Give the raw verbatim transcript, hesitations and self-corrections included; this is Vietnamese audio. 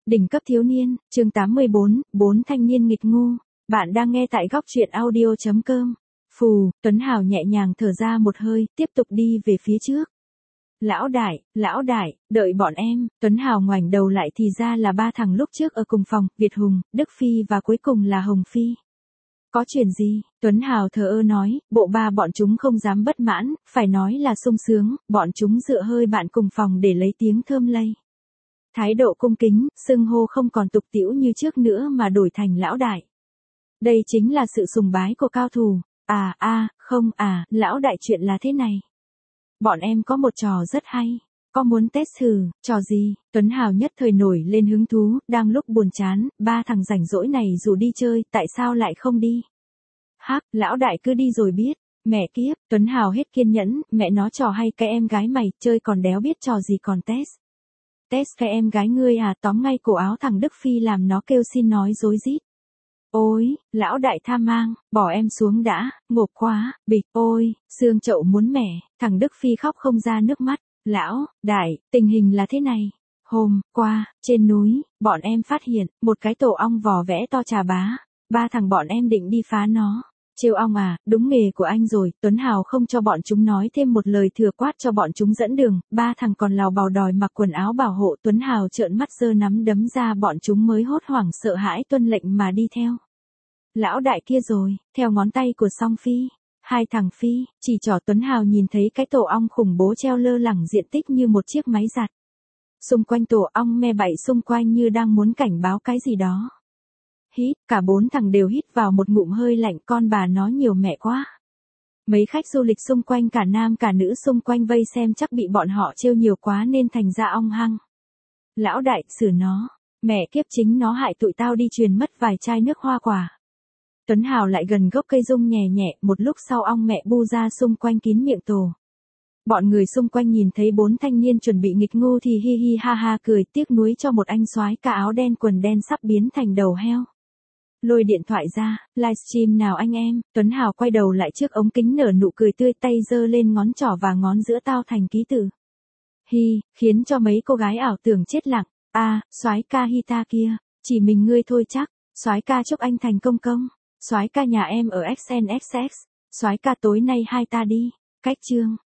Đỉnh cấp thiếu niên, chương tám mươi bốn, bốn thanh niên nghịch ngu. Bạn đang nghe tại góc truyện audio chấm com. Phù, Tuấn Hào nhẹ nhàng thở ra một hơi, tiếp tục đi về phía trước. Lão đại, lão đại, đợi bọn em. Tuấn Hào ngoảnh đầu lại thì ra là ba thằng lúc trước ở cùng phòng, Việt Hùng, Đức Phi và cuối cùng là Hồng Phi. Có chuyện gì? Tuấn Hào thờ ơ nói, bộ ba bọn chúng không dám bất mãn, phải nói là sung sướng, bọn chúng dựa hơi bạn cùng phòng để lấy tiếng thơm lây. Thái độ cung kính, xưng hô không còn tục tĩu như trước nữa mà đổi thành lão đại. Đây chính là sự sùng bái của cao thủ. À a, không à, lão đại chuyện là thế này. Bọn em có một trò rất hay. Có muốn test thử, trò gì? Tuấn Hào nhất thời nổi lên hứng thú, đang lúc buồn chán, ba thằng rảnh rỗi này dù đi chơi, tại sao lại không đi? Hắc, lão đại cứ đi rồi biết. Mẹ kiếp, Tuấn Hào hết kiên nhẫn, mẹ nó trò hay cái em gái mày, chơi còn đéo biết trò gì còn test. Test cái em gái ngươi à, tóm ngay cổ áo thằng Đức Phi làm nó kêu xin nói dối rít. Ôi, lão đại tham mang, bỏ em xuống đã, ngộp quá, bịch, ôi, xương chậu muốn mẻ, thằng Đức Phi khóc không ra nước mắt. Lão, đại, tình hình là thế này. Hôm qua, trên núi, bọn em phát hiện, một cái tổ ong vò vẽ to chà bá. Ba thằng bọn em định đi phá nó. Trêu ong à, đúng nghề của anh rồi. Tuấn Hào không cho bọn chúng nói thêm một lời thừa quát cho bọn chúng dẫn đường. Ba thằng còn lào bào đòi mặc quần áo bảo hộ. Tuấn Hào trợn mắt giơ nắm đấm ra, bọn chúng mới hốt hoảng sợ hãi tuân lệnh mà đi theo. Lão đại kia rồi, theo ngón tay của Song Phi. Hai thằng Phi, chỉ trỏ. Tuấn Hào nhìn thấy cái tổ ong khủng bố treo lơ lửng diện tích như một chiếc máy giặt. Xung quanh tổ ong me bậy xung quanh như đang muốn cảnh báo cái gì đó. Hít, cả bốn thằng đều hít vào một ngụm hơi lạnh, con bà nó nhiều mẹ quá. Mấy khách du lịch xung quanh cả nam cả nữ xung quanh vây xem chắc bị bọn họ trêu nhiều quá nên thành ra ong hăng. Lão đại, xử nó, mẹ kiếp chính nó hại tụi tao đi truyền mất vài chai nước hoa quả. Tuấn Hào lại gần gốc cây rung nhẹ nhẹ, một lúc sau ong mẹ bu ra xung quanh kín miệng tổ. Bọn người xung quanh nhìn thấy bốn thanh niên chuẩn bị nghịch ngu thì hi hi ha ha cười, tiếc nuối cho một anh soái ca áo đen quần đen sắp biến thành đầu heo. Lôi điện thoại ra, livestream nào anh em. Tuấn Hào quay đầu lại trước ống kính nở nụ cười tươi, tay giơ lên ngón trỏ và ngón giữa tao thành ký tự. Hi, khiến cho mấy cô gái ảo tưởng chết lặng. A, à, soái ca Hita kia, chỉ mình ngươi thôi chắc. Soái ca chúc anh thành công công. Soái ca nhà em ở ích en ích ích. Soái ca tối nay hai ta đi. Cách chương.